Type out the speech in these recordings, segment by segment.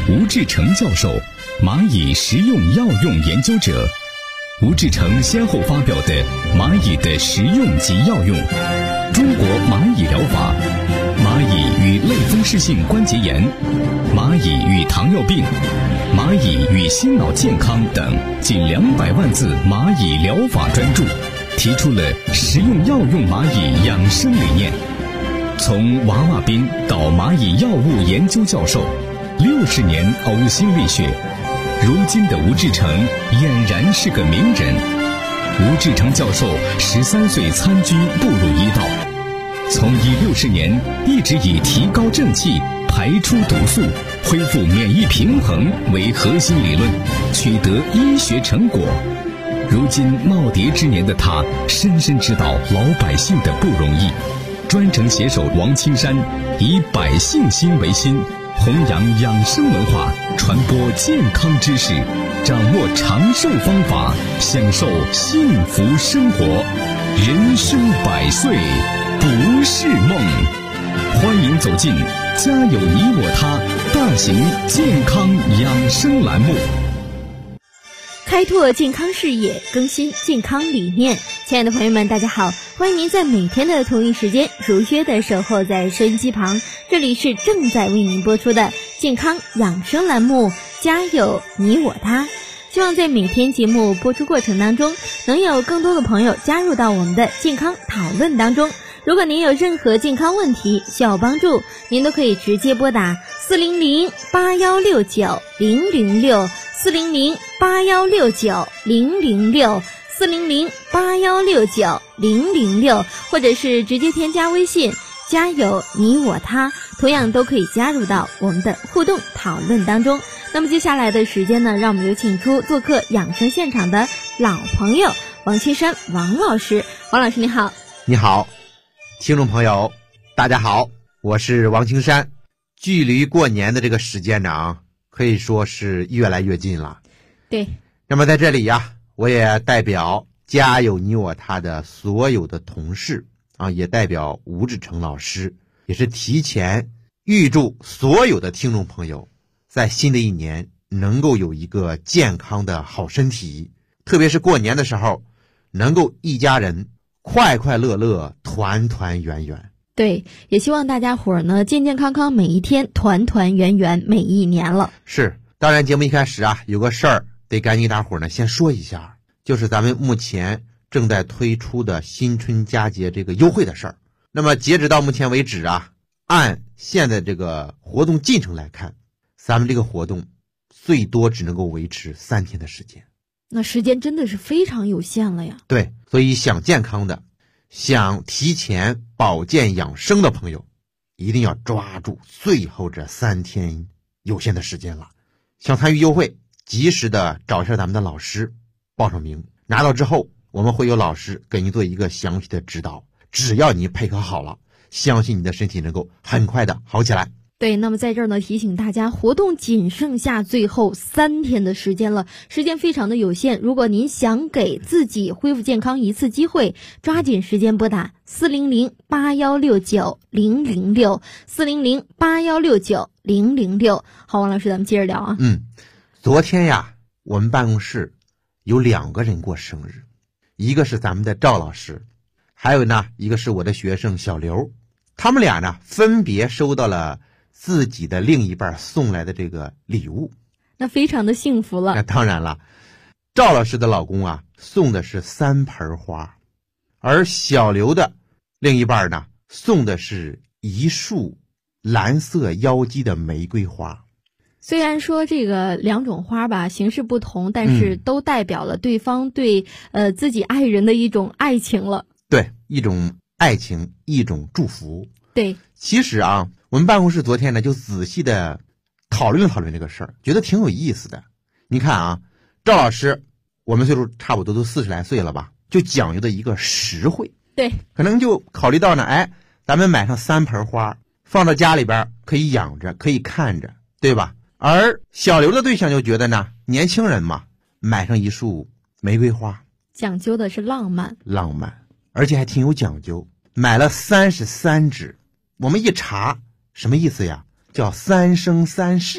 吴志成教授，蚂蚁食用药用研究者。吴志成先后发表的《蚂蚁的食用及药用》、《中国蚂蚁疗法》、《蚂蚁与类风湿性关节炎》、《蚂蚁与糖尿病》、《蚂蚁与心脑健康》等近200万字蚂蚁疗法专著，提出了食用药用蚂蚁养生理念。从娃娃兵到蚂蚁药物研究教授，60年呕心沥血，如今的吴志成俨然是个名人。吴志成教授13岁参军步入医道，从医60年一直以提高正气、排出毒素、恢复免疫平衡为核心理论，取得医学成果。如今耄耋之年的他，深深知道老百姓的不容易，专程携手王青山，以百姓心为心，弘扬养生文化，传播健康知识，掌握长寿方法，享受幸福生活。人生100岁不是梦。欢迎走进家有你我他大型健康养生栏目， 开拓健康视野，更新健康理念。亲爱的朋友们，大家好，欢迎您在每天的同一时间如约的守候在收音机旁，这里是正在为您播出的健康养生栏目，家有你我他。希望在每天节目播出过程当中，能有更多的朋友加入到我们的健康讨论当中。如果您有任何健康问题需要帮助，您都可以直接拨打400-8169-006 400-8169-006 400-8169-006，或者是直接添加微信家有你我他，同样都可以加入到我们的互动讨论当中。那么接下来的时间呢，让我们有请出做客养生现场的老朋友王青山王老师。王老师你好。 你好，听众朋友大家好，我是王青山。距离过年的这个时间呢，可以说是越来越近了。 对， 那么在这里呀，我也代表家有你我他的所有的同事啊，也代表吴志成老师，也是提前预祝所有的听众朋友在新的一年能够有一个健康的好身体，特别是过年的时候能够一家人快快乐乐，团团圆圆。 对，也希望大家伙儿呢健健康康每一天，团团圆圆每一年了。 是，当然节目一开始啊，有个事儿得赶紧大伙儿呢先说一下，就是咱们目前正在推出的新春佳节这个优惠的事儿。那么截止到目前为止啊，按现在这个活动进程来看，咱们这个活动最多只能够维持3天的时间。 那时间真的是非常有限了呀。 对，所以想健康的，想提前保健养生的朋友，一定要抓住最后这3天有限的时间了。想参与优惠，及时的找一下咱们的老师报上名，拿到之后我们会有老师给你做一个详细的指导，只要你配合好了，相信你的身体能够很快的好起来。 对，那么在这儿呢，提醒大家，活动仅剩下最后3天的时间了，时间非常的有限。如果您想给自己恢复健康一次机会，抓紧时间拨打400-8169-006 400-8169-006。好，王老师，咱们接着聊啊。 昨天呀，我们办公室有2个人过生日，一个是咱们的赵老师，还有呢一个是我的学生小刘。他们俩呢分别收到了自己的另一半送来的这个礼物， 那非常的幸福了。 那当然了，赵老师的老公啊送的是3盆花，而小刘的另一半呢送的是1束蓝色妖姬的玫瑰花。 虽然说这个2种花吧形式不同，但是都代表了对方对自己爱人的一种爱情了。 对，一种爱情，一种祝福。 对， 其实啊，我们办公室昨天呢就仔细的讨论了讨论这个事儿，觉得挺有意思的。你看啊，赵老师我们岁数差不多都40来岁了吧，就讲究的一个实惠。 对， 可能就考虑到呢，咱们买上3盆花放到家里边可以养着，可以看着，对吧？而小刘的对象就觉得呢，年轻人嘛，买上1束玫瑰花， 讲究的是浪漫， 而且还挺有讲究，买了33支。我们一查什么意思呀？叫3生3世。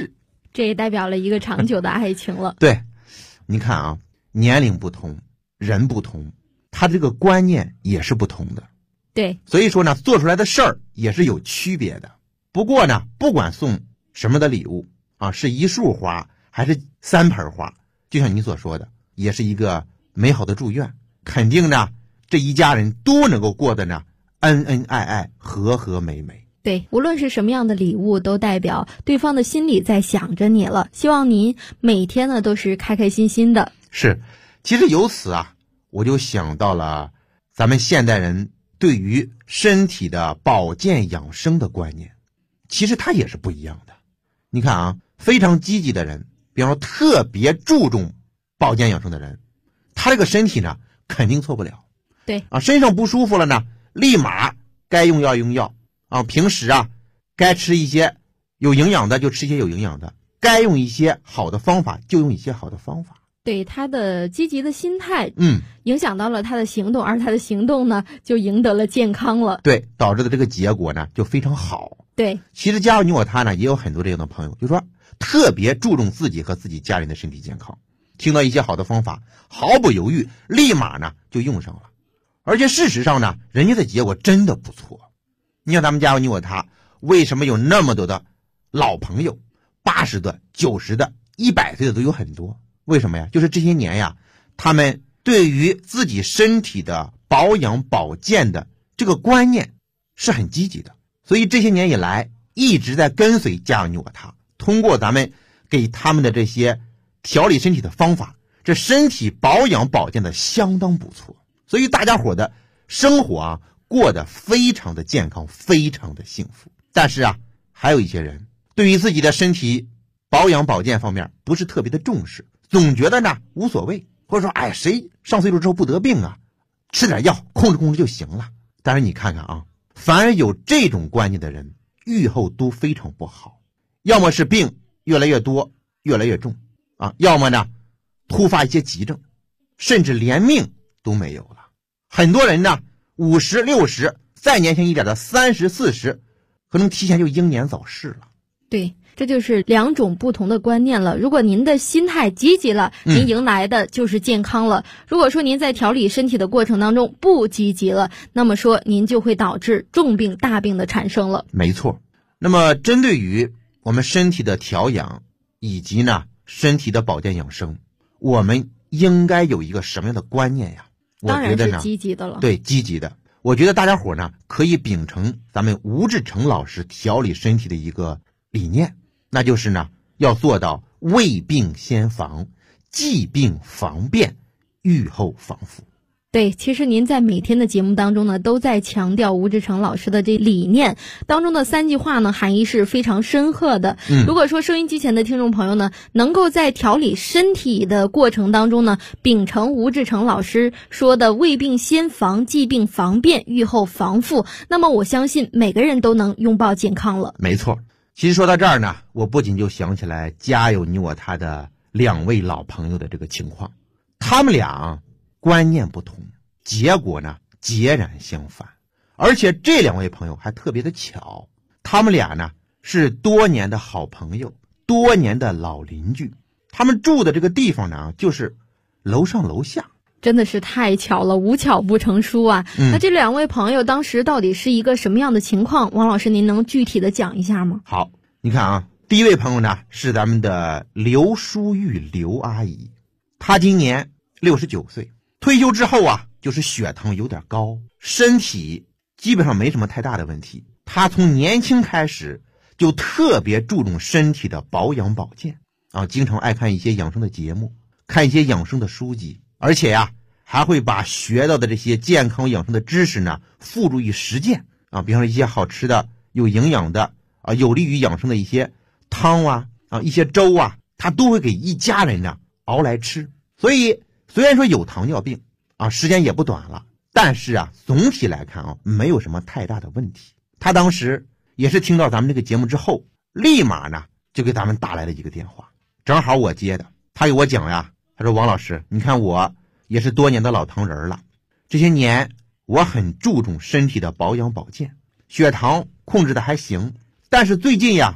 这也代表了一个长久的爱情了。 对，你看啊，年龄不同，人不同，他这个观念也是不同的。 对， 所以说呢，做出来的事儿也是有区别的。不过呢，不管送什么的礼物啊，是一束花还是3盆花，就像你所说的，也是一个美好的祝愿。肯定呢，这一家人都能够过得呢恩恩爱爱，和和美美。 对，无论是什么样的礼物，都代表对方的心里在想着你了。希望您每天呢都是开开心心的。 是，其实由此啊，我就想到了咱们现代人对于身体的保健养生的观念，其实它也是不一样的。你看啊，非常积极的人，比方说特别注重保健养生的人，他这个身体呢肯定错不了。 对啊，身上不舒服了呢，立马该用药用药啊，平时啊该吃一些有营养的就吃一些有营养的，该用一些好的方法就用一些好的方法。 对，他的积极的心态， 嗯， 影响到了他的行动，而他的行动呢，就赢得了健康了。 对，导致的这个结果呢，就非常好。 对， 其实加入你我他呢，也有很多这样的朋友，就是说特别注重自己和自己家人的身体健康，听到一些好的方法，毫不犹豫，立马呢就用上了。而且事实上呢，人家的结果真的不错。你看咱们加入你我他，为什么有那么多的老朋友，80的、90的、100岁的都有很多？为什么呀？就是这些年呀，他们对于自己身体的保养保健的这个观念是很积极的，所以这些年以来一直在跟随加入你我他，通过咱们给他们的这些调理身体的方法，这身体保养保健的相当不错，所以大家伙的生活啊过得非常的健康，非常的幸福。但是啊，还有一些人对于自己的身体保养保健方面不是特别的重视，总觉得呢无所谓，或者说哎，谁上岁数之后不得病啊，吃点药控制控制就行了。但是你看看啊，凡有这种观念的人，预后都非常不好，要么是病越来越多越来越重啊，要么呢突发一些急症，甚至连命都没有了。很多人呢50、60，再年轻一点的30、40，可能提前就英年早逝了。 对，这就是2种不同的观念了。如果您的心态积极了，您迎来的就是健康了。如果说您在调理身体的过程当中不积极了，那么说您就会导致重病大病的产生了。 没错。那么针对于我们身体的调养以及呢身体的保健养生，我们应该有一个什么样的观念呀？ 当然是积极的了。 对，积极的。我觉得大家伙呢可以秉承咱们吴志成老师调理身体的一个理念，那就是呢要做到未病先防，既病防变，预后防复。 对，其实您在每天的节目当中呢，都在强调吴志成老师的这理念当中的3句话呢，含义是非常深刻的。如果说收音机前的听众朋友呢，能够在调理身体的过程当中呢，秉承吴志成老师说的未病先防，既病防变，预后防复，那么我相信每个人都能拥抱健康了。 没错。其实说到这儿呢，我不仅就想起来家有你我他的2位老朋友的这个情况，他们俩观念不同，结果呢截然相反。而且这2位朋友还特别的巧，他们俩呢是多年的好朋友，多年的老邻居，他们住的这个地方呢就是楼上楼下。 真的是太巧了，无巧不成书啊。那这2位朋友当时到底是一个什么样的情况？王老师您能具体的讲一下吗？ 好，你看啊，第一位朋友呢是咱们的刘淑玉刘阿姨，她今年69岁，退休之后啊就是血糖有点高，身体基本上没什么太大的问题。她从年轻开始就特别注重身体的保养保健啊，经常爱看一些养生的节目，看一些养生的书籍，而且呀还会把学到的这些健康养生的知识呢付诸于实践啊，比方说一些好吃的有营养的啊有利于养生的一些汤啊一些粥啊，他都会给一家人呢熬来吃。所以虽然说有糖尿病啊，时间也不短了，但是啊总体来看啊没有什么太大的问题。他当时也是听到咱们这个节目之后，立马呢就给咱们打来了一个电话，正好我接的。他给我讲呀，他说王老师，你看我也是多年的老糖人了，这些年我很注重身体的保养保健，血糖控制的还行，但是最近呀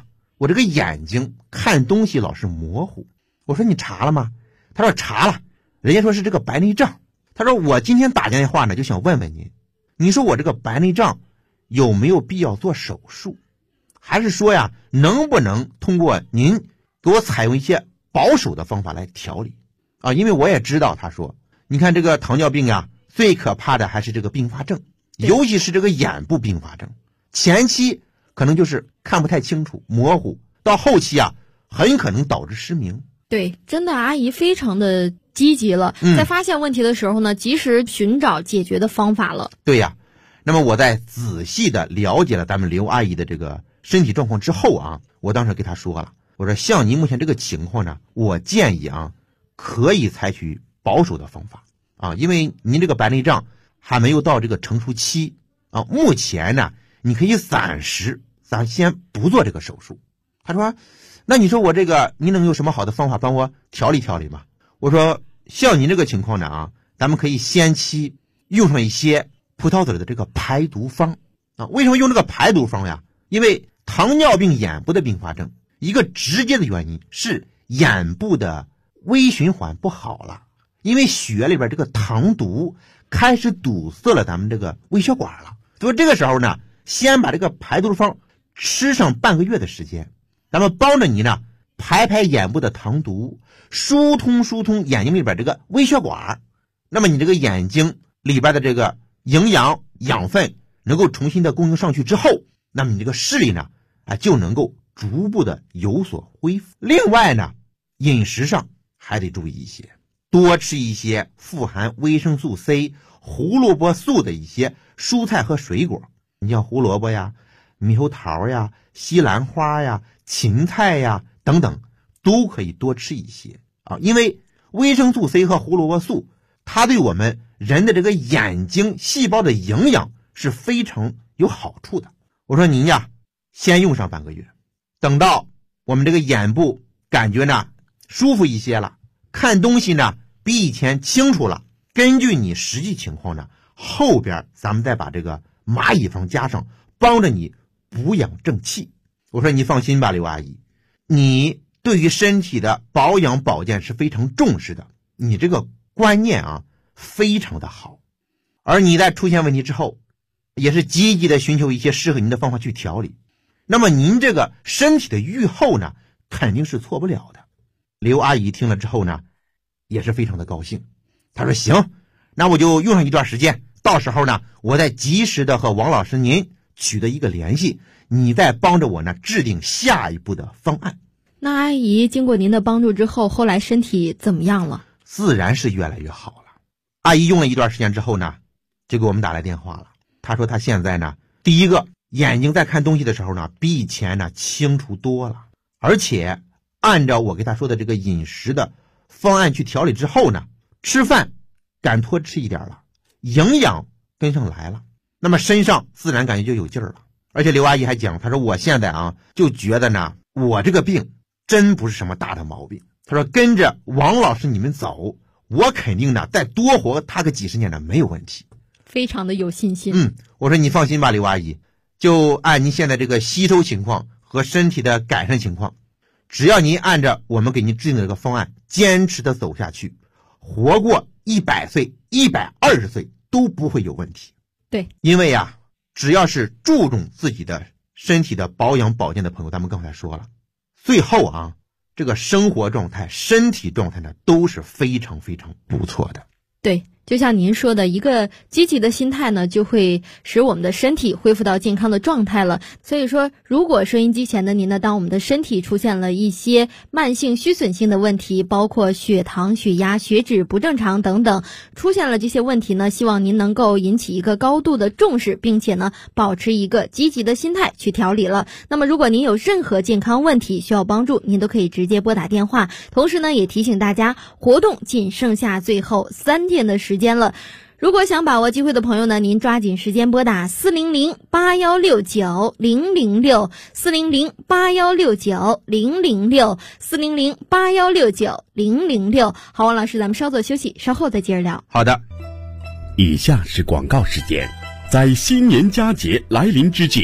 我这个眼睛看东西老是模糊。我说你查了吗？他说查了，人家说是这个白内障。他说我今天打电话呢，就想问问您，你说我这个白内障有没有必要做手术，还是说呀，能不能通过您给我采用一些保守的方法来调理啊？因为我也知道，他说你看这个糖尿病啊，最可怕的还是这个并发症，尤其是这个眼部并发症，前期可能就是看不太清楚模糊，到后期啊很可能导致失明。 对，真的阿姨非常的积极了，在发现问题的时候呢，及时寻找解决的方法了。 对呀，那么我在仔细的了解了咱们刘阿姨的这个身体状况之后啊，我当时给她说了，我说像您目前这个情况呢，我建议啊可以采取保守的方法啊，因为您这个白内障还没有到这个成熟期啊，目前呢你可以暂时咱先不做这个手术。他说那你说我这个您能有什么好的方法帮我调理调理吗？我说像您这个情况呢啊，咱们可以先期用上一些葡萄籽的这个排毒方啊。为什么用这个排毒方呀？因为糖尿病眼部的并发症，一个直接的原因是眼部的微循环不好了，因为血里边这个糖毒开始堵塞了咱们这个微血管了。所以这个时候呢，先把这个排毒方吃上半个月的时间，咱们帮着你呢排眼部的糖毒，疏通眼睛里边这个微血管，那么你这个眼睛里边的这个营养养分能够重新的供应上去之后，那么你这个视力呢就能够逐步的有所恢复。另外呢，饮食上还得注意一些，多吃一些富含维生素 C、胡萝卜素的一些蔬菜和水果，你像胡萝卜呀、猕猴桃呀、西兰花呀、芹菜呀等等，都可以多吃一些啊。因为维生素 C 和胡萝卜素，它对我们人的这个眼睛细胞的营养是非常有好处的。我说您呀，先用上半个月，等到我们这个眼部感觉呢舒服一些了，看东西呢比以前清楚了，根据你实际情况呢，后边咱们再把这个蚂蚁方加上，帮着你补养正气。我说你放心吧，刘阿姨，你对于身体的保养保健是非常重视的，你这个观念啊非常的好，而你在出现问题之后也是积极的寻求一些适合您的方法去调理，那么您这个身体的愈后呢肯定是错不了的。刘阿姨听了之后呢也是非常的高兴，她说行，那我就用上一段时间，到时候呢我再及时的和王老师您取得一个联系，你再帮着我呢制定下一步的方案。 那阿姨经过您的帮助之后，后来身体怎么样了？ 自然是越来越好了。阿姨用了一段时间之后呢，就给我们打来电话了。她说她现在呢，第一个眼睛在看东西的时候呢，比以前呢清楚多了，而且按照我给她说的这个饮食的方案去调理之后呢，吃饭敢多吃一点了，营养跟上来了，那么身上自然感觉就有劲儿了。而且刘阿姨还讲，她说我现在啊就觉得呢，我这个病真不是什么大的毛病。她说跟着王老师你们走，我肯定呢再多活他个几十年呢没有问题， 非常的有信心。 我说你放心吧，刘阿姨，就按您现在这个吸收情况和身体的改善情况，只要您按照我们给您制定的这个方案坚持的走下去，活过100岁、120岁都不会有问题。 对， 因为呀，只要是注重自己的身体的保养保健的朋友，咱们刚才说了，最后啊，这个生活状态、身体状态呢，都是非常非常不错的。 对，就像您说的，一个积极的心态呢，就会使我们的身体恢复到健康的状态了。所以说，如果收音机前的您呢，当我们的身体出现了一些慢性虚损性的问题，包括血糖、血压、血脂不正常等等，出现了这些问题呢，希望您能够引起一个高度的重视，并且呢，保持一个积极的心态去调理了。那么如果您有任何健康问题需要帮助，您都可以直接拨打电话。同时呢，也提醒大家，活动仅剩下最后3天的时间了。如果想把握机会的朋友呢，您抓紧时间拨打400-8169-006 400-8169-006 400-8169-006。好，王老师，咱们稍作休息，稍后再接着聊。 好的。 以下是广告时间。在新年佳节来临之际，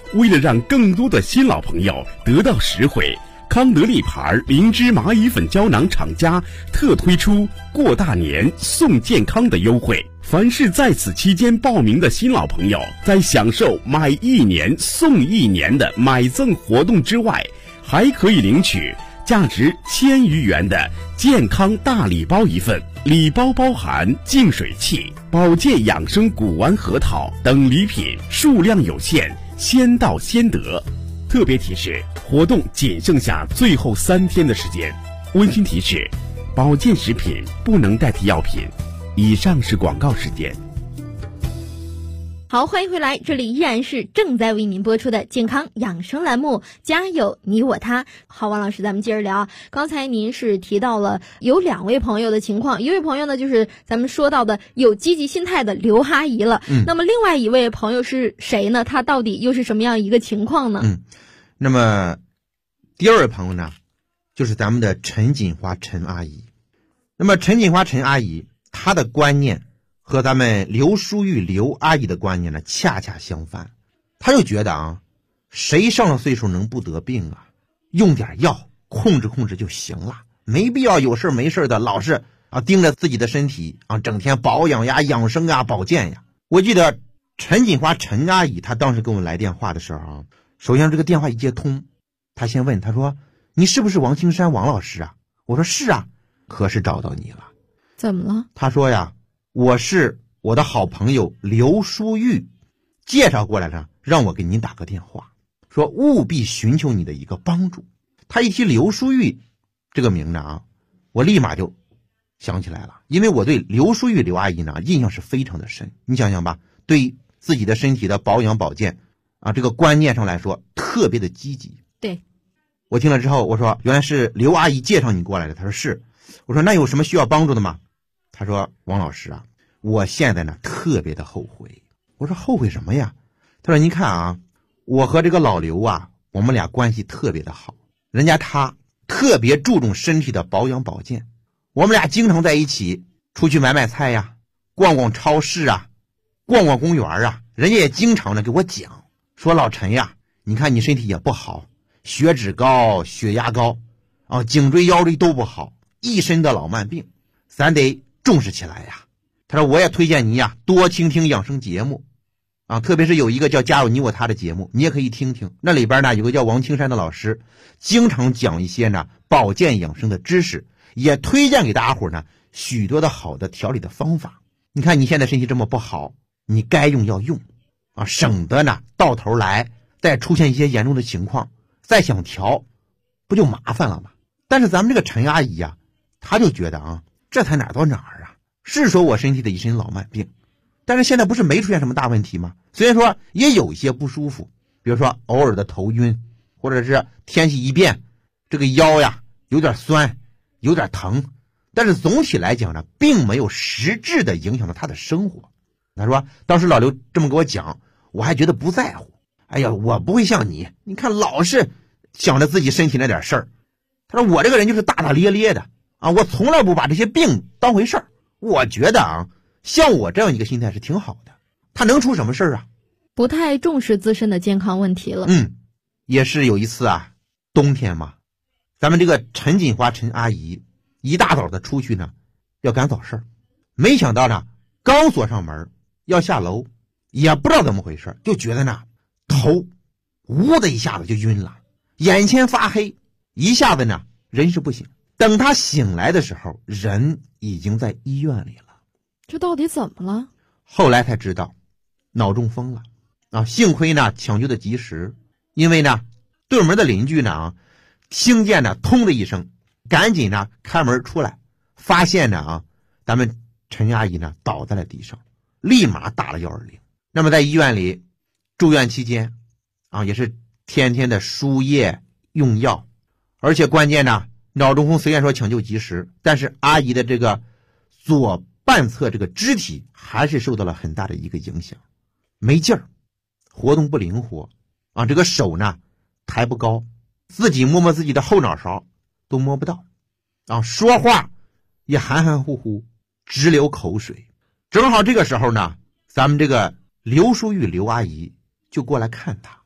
为了让更多的新老朋友得到实惠，康德利牌灵芝蚂蚁粉胶囊厂家特推出过大年送健康的优惠。凡是在此期间报名的新老朋友，在享受买1年送1年的买赠活动之外，还可以领取价值1000余元的健康大礼包一份，礼包包含净水器、保健养生谷丸核桃等礼品，数量有限，先到先得。特别提示，活动仅剩下最后3天的时间。温馨提示，保健食品不能代替药品。以上是广告时间。 好，欢迎回来，这里依然是正在为您播出的健康养生栏目，家有你我他。好，王老师，咱们接着聊啊。刚才您是提到了有2位朋友的情况，一位朋友呢就是咱们说到的有积极心态的刘阿姨了。那么另外一位朋友是谁呢？他到底又是什么样一个情况呢？ 那么第2位朋友呢，就是咱们的陈锦华陈阿姨。那么陈锦华陈阿姨，她的观念和咱们刘淑玉刘阿姨的观念呢恰恰相反。她就觉得谁上了岁数能不得病啊？用点药控制就行了，没必要有事没事的老是盯着自己的身体整天保养呀、养生啊、保健呀。我记得陈锦华陈阿姨她当时跟我来电话的时候首先这个电话一接通，她先问，她说：“你是不是王青山王老师啊？”我说：“是啊。”可是找到你了。 怎么了？ 她说呀：“我是我的好朋友刘淑玉介绍过来了，让我给您打个电话，说务必寻求你的一个帮助。”他一提刘淑玉这个名字我立马就想起来了，因为我对刘淑玉刘阿姨呢印象是非常的深。你想想吧，对自己的身体的保养保健这个观念上来说特别的积极。 对， 我听了之后我说：“原来是刘阿姨介绍你过来的。”他说：“是。”我说：“那有什么需要帮助的吗？”他说：“王老师我现在呢特别的后悔。”我说：“后悔什么呀？”他说：“您看我和这个老刘我们俩关系特别的好，人家他特别注重身体的保养保健，我们俩经常在一起出去买菜呀，逛逛超市逛逛公园人家也经常的给我讲说：老陈呀，你看你身体也不好，血脂高、血压高颈椎腰椎都不好，一身的老慢病，咱得重视起来呀。”他说：“我也推荐你多听听养生节目特别是有一个叫家有你我他的节目，你也可以听听。那里边呢有个叫王青山的老师，经常讲一些呢保健养生的知识，也推荐给大家伙呢许多的好的调理的方法。你看你现在身体这么不好，你该用要用省得呢到头来再出现一些严重的情况，再想调不就麻烦了吗？”但是咱们这个陈阿姨她就觉得这才哪儿到哪儿是说我身体的一身老慢病，但是现在不是没出现什么大问题吗？虽然说也有一些不舒服，比如说偶尔的头晕，或者是天气一变这个腰有点酸有点疼，但是总体来讲呢并没有实质的影响到他的生活。他说当时老刘这么给我讲，我还觉得不在乎。哎呀，我不会像你看老是想着自己身体那点事儿。他说我这个人就是大大咧咧的我从来不把这些病当回事儿。我觉得像我这样一个心态是挺好的，他能出什么事儿不太重视自身的健康问题了。 也是有一次冬天嘛，咱们这个陈锦华陈阿姨一大早的出去呢要赶早市，没想到呢刚锁上门要下楼，也不知道怎么回事，就觉得呢头呜的一下子就晕了，眼前发黑，一下子呢人事不省。等他醒来的时候，人已经在医院里了。 这到底怎么了？ 后来才知道脑中风了幸亏呢抢救的及时，因为呢对门的邻居呢听见呢通的一声，赶紧呢开门出来，发现呢咱们陈阿姨呢倒在了地上，立马打了120。那么在医院里住院期间也是天天的输液用药，而且关键呢脑中风虽然说抢救及时，但是阿姨的这个左半侧这个肢体还是受到了很大的一个影响，没劲儿，活动不灵活这个手呢抬不高，自己摸摸自己的后脑勺都摸不到说话也含含糊糊，直流口水。正好这个时候呢，咱们这个刘淑玉刘阿姨就过来看他，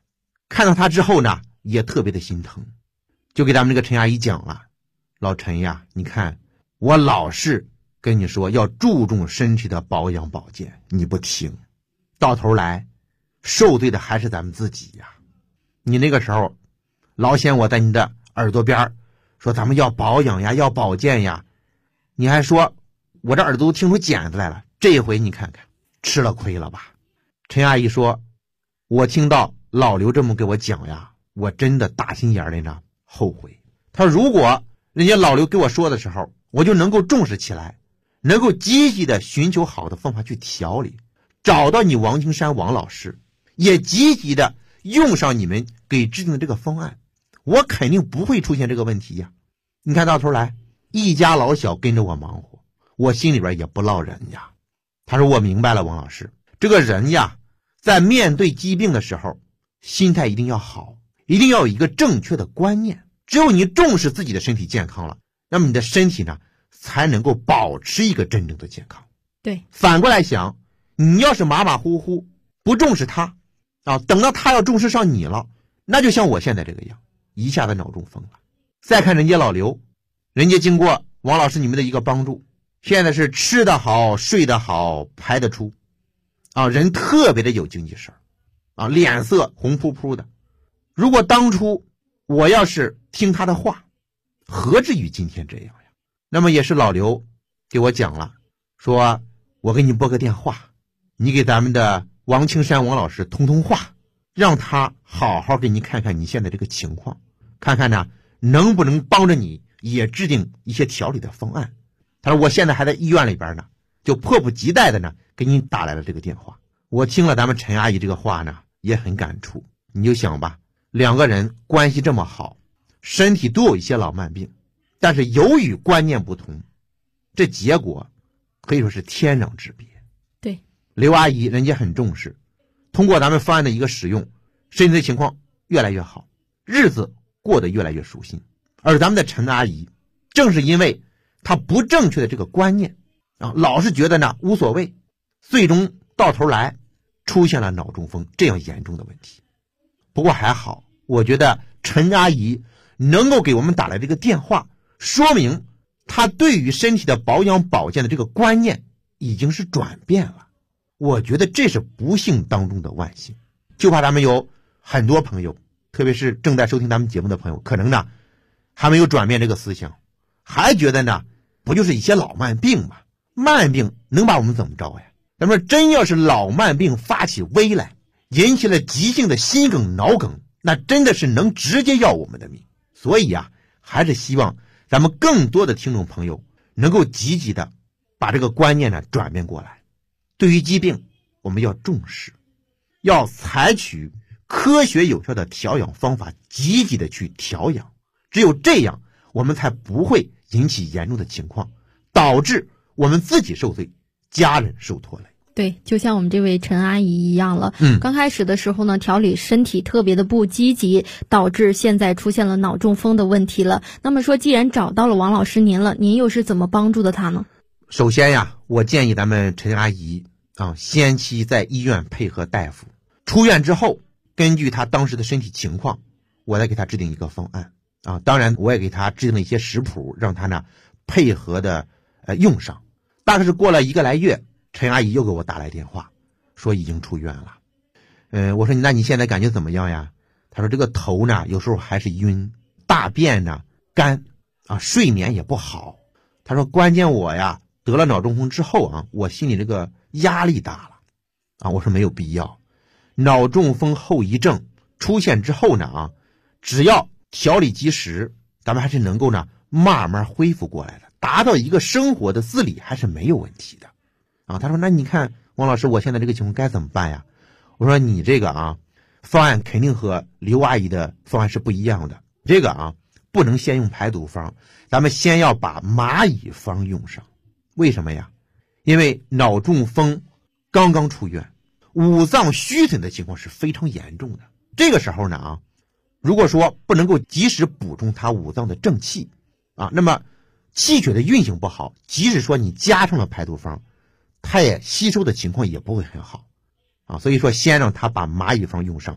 看到他之后呢，也特别的心疼，就给咱们这个陈阿姨讲了，老陈呀，你看我老是跟你说要注重身体的保养保健，你不听，到头来受罪的还是咱们自己呀。你那个时候老嫌我在你的耳朵边说咱们要保养呀，要保健呀，你还说我这耳朵都听出茧子来了，这回你看看吃了亏了吧。陈阿姨说，我听到老刘这么给我讲呀，我真的打心眼里呢后悔。他说如果人家老刘给我说的时候，我就能够重视起来，能够积极的寻求好的方法去调理，找到你王青山王老师，也积极的用上你们给制定的这个方案，我肯定不会出现这个问题呀。你看到头来一家老小跟着我忙活，我心里边也不落人呀。他说我明白了，王老师，这个人呀在面对疾病的时候心态一定要好，一定要有一个正确的观念，只有你重视自己的身体健康了，那么你的身体呢才能够保持一个真正的健康。 对， 反过来想，你要是马马虎虎不重视他等到他要重视上你了，那就像我现在这个样，一下子脑中风了。再看人家老刘，人家经过王老师你们的一个帮助，现在是吃得好，睡得好，排得出人特别的有精气神脸色红扑扑的。如果当初我要是听他的话，何至于今天这样呀？那么也是老刘给我讲了，说我给你拨个电话，你给咱们的王青山王老师通话，让他好好给你看看你现在这个情况，看看呢能不能帮着你也制定一些调理的方案。他说我现在还在医院里边呢，就迫不及待的呢给你打来了这个电话。我听了咱们陈阿姨这个话呢也很感触，你就想吧，两个人关系这么好，身体都有一些老慢病，但是由于观念不同，这结果可以说是天壤之别。 对， 刘阿姨人家很重视，通过咱们方案的一个使用，身体的情况越来越好，日子过得越来越舒心。而咱们的陈阿姨正是因为她不正确的这个观念老是觉得呢无所谓，最终到头来出现了脑中风这样严重的问题。不过还好，我觉得陈阿姨能够给我们打来这个电话，说明她对于身体的保养保健的这个观念已经是转变了。我觉得这是不幸当中的万幸。就怕咱们有很多朋友，特别是正在收听咱们节目的朋友，可能呢还没有转变这个思想，还觉得呢不就是一些老慢病吗？慢病能把我们怎么着呀？咱们真要是老慢病发起危来，引起了急性的心梗脑梗，那真的是能直接要我们的命。所以还是希望咱们更多的听众朋友能够积极的把这个观念呢转变过来。对于疾病我们要重视，要采取科学有效的调养方法，积极的去调养，只有这样我们才不会引起严重的情况，导致我们自己受罪，家人受拖累。 对，就像我们这位陈阿姨一样了。刚开始的时候呢，调理身体特别的不积极，导致现在出现了脑中风的问题了。那么说，既然找到了王老师您了，您又是怎么帮助的他呢？ 首先我建议咱们陈阿姨先期在医院配合大夫，出院之后根据他当时的身体情况，我再给他制定一个方案当然我也给他制定了一些食谱，让他呢配合的用上。大概是过了1个来月，陈阿姨又给我打来电话，说已经出院了。我说那你现在感觉怎么样呀？他说这个头呢有时候还是晕，大便呢干睡眠也不好。他说关键我得了脑中风之后我心里这个压力大了我说没有必要，脑中风后遗症出现之后呢只要调理及时，咱们还是能够呢慢慢恢复过来的，达到一个生活的自理还是没有问题的他说那你看王老师，我现在这个情况该怎么办呀？我说你这个方案肯定和刘阿姨的方案是不一样的，这个不能先用排毒方，咱们先要把蚂蚁方用上。为什么呀？因为脑中风刚刚出院，五脏虚损的情况是非常严重的。这个时候呢如果说不能够及时补充它五脏的正气那么气血的运行不好，即使说你加上了排毒方，它也吸收的情况也不会很好所以说先让他把蚂蚁方用上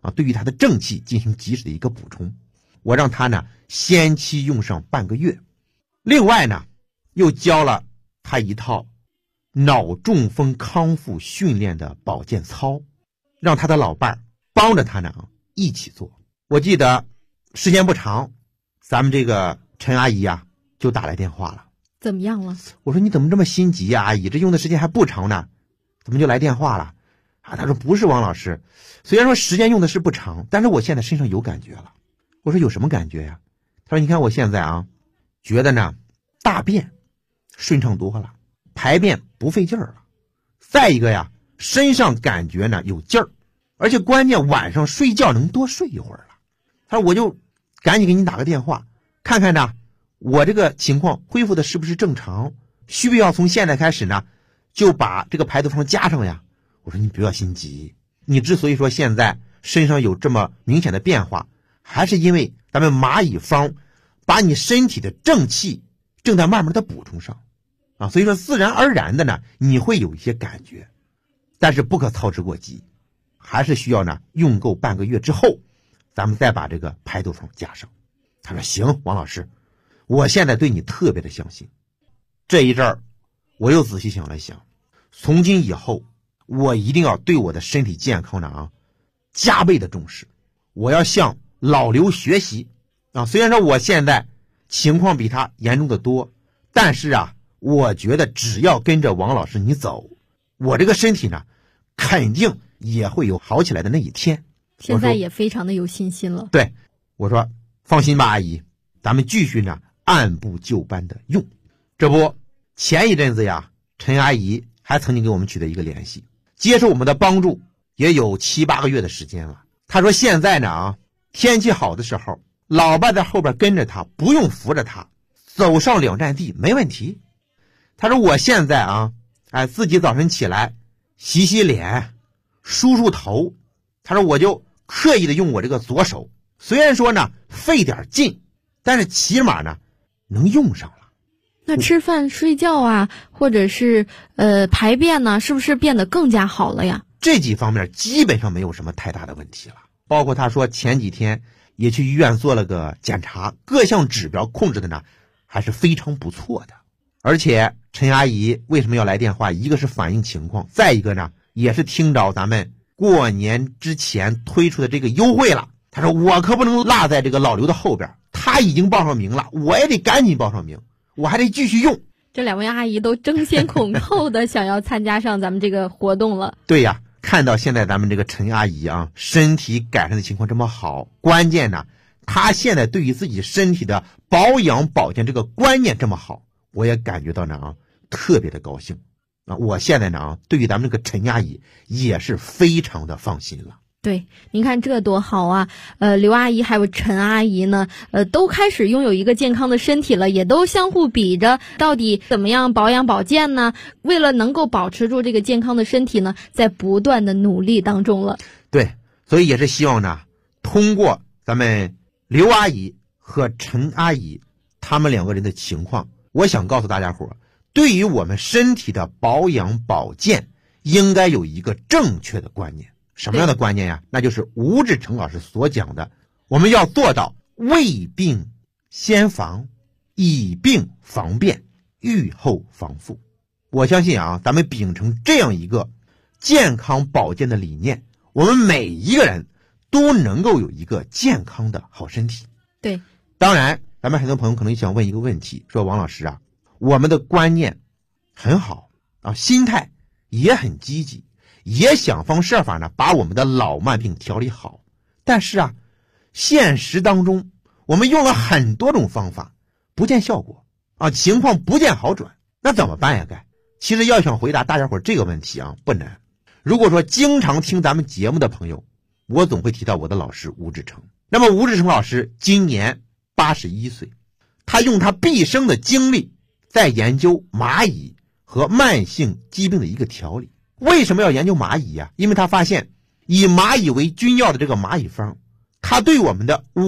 对于他的正气进行及时的一个补充。我让他呢先期用上半个月，另外呢又教了他一套脑中风康复训练的保健操，让他的老伴帮着他呢一起做。我记得时间不长，咱们这个陈阿姨啊就打来电话了。 怎么样了？我说你怎么这么心急啊，阿姨，这用的时间还不长呢，怎么就来电话了啊？他说不是王老师，虽然说时间用的是不长，但是我现在身上有感觉了。我说有什么感觉呀？他说你看我现在啊，觉得呢大便顺畅多了，排便不费劲儿了，再一个呀身上感觉呢有劲儿，而且关键晚上睡觉能多睡一会儿了。他说我就赶紧给你打个电话，看看呢我这个情况恢复的是不是正常，需不需要从现在开始呢就把这个排毒方加上呀？我说你不要心急，你之所以说现在身上有这么明显的变化，还是因为咱们蚂蚁方把你身体的正气正在慢慢的补充上啊，所以说自然而然的呢你会有一些感觉，但是不可操之过急，还是需要呢用够半个月之后咱们再把这个排毒方加上。他说行，王老师，我现在对你特别的相信。这一阵儿我又仔细想了想，从今以后我一定要对我的身体健康呢加倍的重视，我要向老刘学习啊。虽然说我现在情况比他严重的多，但是啊我觉得只要跟着王老师你走，我这个身体呢肯定也会有好起来的那一天。 现在也非常的有信心了。 对，我说放心吧阿姨，咱们继续呢按部就班的用。这不前一阵子呀，陈阿姨还曾经给我们取得一个联系，接受我们的帮助也有7、8个月的时间了。她说现在呢天气好的时候，老伴在后边跟着她，不用扶着她，走上2站地没问题。她说我现在自己早晨起来洗洗脸梳梳头，她说我就刻意的用我这个左手，虽然说呢费点劲，但是起码呢能用上了。 那吃饭睡觉啊，或者是排便呢，是不是变得更加好了呀？ 这几方面基本上没有什么太大的问题了，包括他说前几天也去医院做了个检查，各项指标控制的呢还是非常不错的。而且陈阿姨为什么要来电话，一个是反映情况，再一个呢也是听着咱们过年之前推出的这个优惠了。他说我可不能落在这个老刘的后边，他已经报上名了，我也得赶紧报上名，我还得继续用。 这2位阿姨都争先恐后的想要参加上咱们这个活动了。 对呀，看到现在咱们这个陈阿姨身体改善的情况这么好，关键呢她现在对于自己身体的保养保健这个观念这么好，我也感觉到呢特别的高兴我现在呢对于咱们这个陈阿姨也是非常的放心了。 对，您看这多好啊！刘阿姨还有陈阿姨呢，都开始拥有一个健康的身体了，也都相互比着到底怎么样保养保健呢？为了能够保持住这个健康的身体呢，在不断的努力当中了。 对，所以也是希望呢，通过咱们刘阿姨和陈阿姨他们2个人的情况，我想告诉大家伙，对于我们身体的保养保健，应该有一个正确的观念。什么样的观念呀？那就是吴志成老师所讲的，我们要做到未病先防，以病防变，预后防复。我相信咱们秉承这样一个健康保健的理念，我们每一个人都能够有一个健康的好身体。 对， 当然咱们很多朋友可能想问一个问题，说王老师我们的观念很好心态也很积极，也想方设法呢把我们的老慢病调理好，但是现实当中我们用了很多种方法不见效果情况不见好转，那怎么办呀？其实要想回答大家伙这个问题不难。如果说经常听咱们节目的朋友，我总会提到我的老师吴志成。那么吴志成老师今年81岁，他用他毕生的精力在研究蚂蚁和慢性疾病的一个调理。为什么要研究蚂蚁因为他发现以蚂蚁为君药的这个蚂蚁方，它对我们的